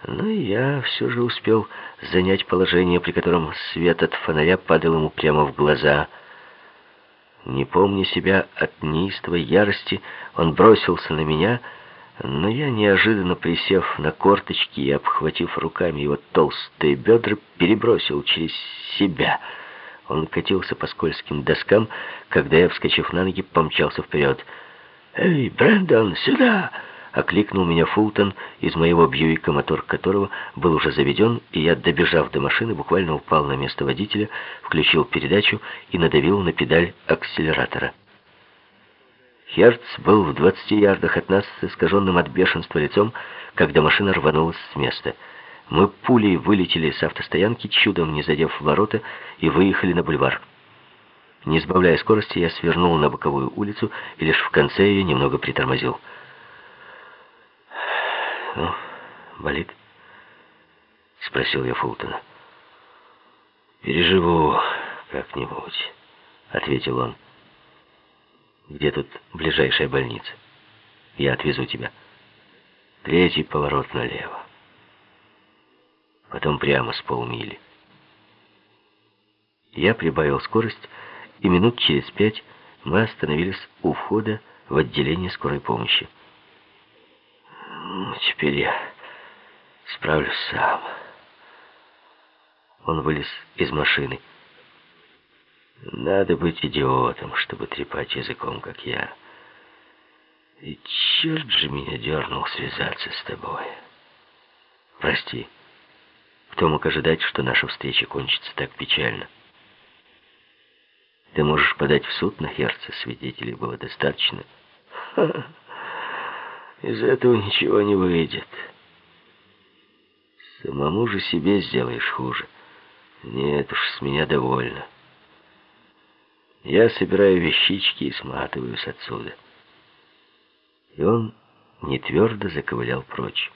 Но и я все же успел занять положение, при котором свет от фонаря падал ему прямо в глаза. Не помня себя от неистовой ярости, он бросился на меня, но я, неожиданно присев на корточки и обхватив руками его толстые бедра, перебросил через себя. Он катился по скользким доскам, когда я, вскочив на ноги, помчался вперед. «Эй, Брэндон, сюда!» — окликнул меня Фултон из моего Бьюика, мотор которого был уже заведен, и я, добежав до машины, буквально упал на место водителя, включил передачу и надавил на педаль акселератора. Херц был в 20 ярдах от нас с искаженным от бешенства лицом, когда машина рванулась с места. Мы пулей вылетели с автостоянки, чудом не задев ворота, и выехали на бульвар. Не сбавляя скорости, я свернул на боковую улицу и лишь в конце ее немного притормозил. «Ну, болит?» — спросил я Фултона. «Переживу как-нибудь», — ответил он. «Где тут ближайшая больница? Я отвезу тебя. 3-й поворот налево. Потом прямо с полмили». Я прибавил скорость, и минут через 5 мы остановились у входа в отделение скорой помощи. «Теперь я справлюсь сам». Он вылез из машины. «Надо быть идиотом, чтобы трепать языком, как я. И черт же меня дернул связаться с тобой. Прости, кто мог ожидать, что наша встреча кончится так печально? Ты можешь подать в суд на Херца, свидетелей было достаточно». «Из этого ничего не выйдет. Самому же себе сделаешь хуже. Нет уж, с меня довольно. Я собираю вещички и сматываюсь отсюда». И он нетвердо заковылял прочь.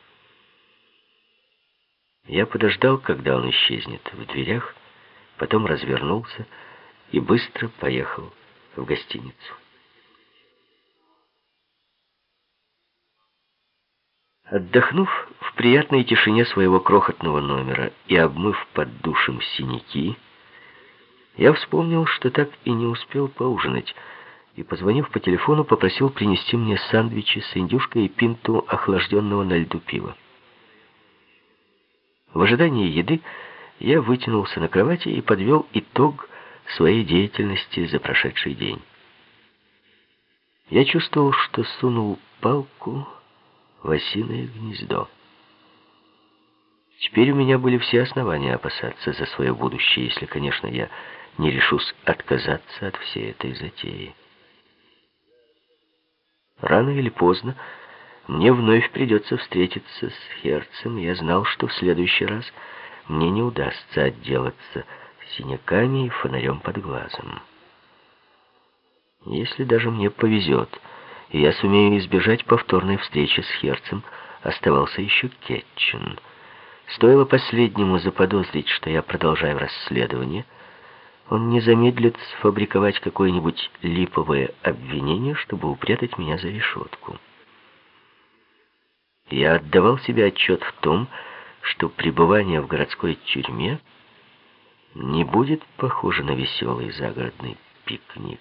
Я подождал, когда он исчезнет в дверях, потом развернулся и быстро поехал в гостиницу. Отдохнув в приятной тишине своего крохотного номера и обмыв под душем синяки, я вспомнил, что так и не успел поужинать, и, позвонив по телефону, попросил принести мне сэндвичи с индюшкой и пинту охлажденного на льду пива. В ожидании еды я вытянулся на кровати и подвел итог своей деятельности за прошедший день. Я чувствовал, что сунул палку в осиное гнездо. Теперь у меня были все основания опасаться за свое будущее, если, конечно, я не решусь отказаться от всей этой затеи. Рано или поздно мне вновь придется встретиться с Херцем. Я знал, что в следующий раз мне не удастся отделаться синяками и фонарем под глазом. Если даже мне повезет, и я сумею избежать повторной встречи с Херцем, оставался еще Кетчен. Стоило последнему заподозрить, что я продолжаю расследование, он не замедлит сфабриковать какое-нибудь липовое обвинение, чтобы упрятать меня за решетку. Я отдавал себе отчет в том, что пребывание в городской тюрьме не будет похоже на веселый загородный пикник.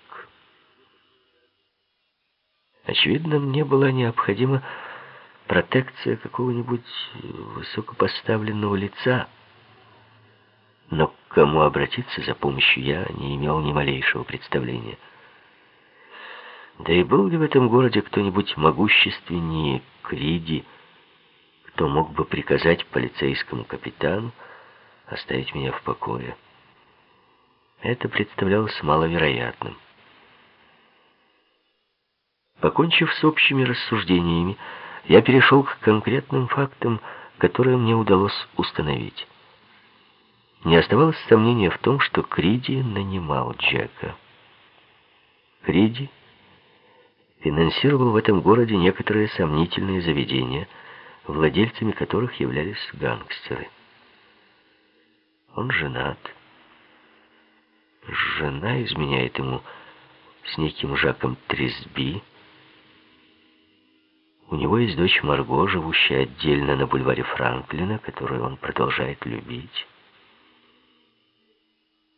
Очевидно, мне была необходима протекция какого-нибудь высокопоставленного лица, но к кому обратиться за помощью я не имел ни малейшего представления. Да и был ли в этом городе кто-нибудь могущественнее Криди, кто мог бы приказать полицейскому капитану оставить меня в покое? Это представлялось маловероятным. Покончив с общими рассуждениями, я перешел к конкретным фактам, которые мне удалось установить. Не оставалось сомнения в том, что Криди нанимал Джека. Криди финансировал в этом городе некоторые сомнительные заведения, владельцами которых являлись гангстеры. Он женат. Жена изменяет ему с неким Жаком Трисби. У него есть дочь Марго, живущая отдельно на бульваре Франклина, которую он продолжает любить.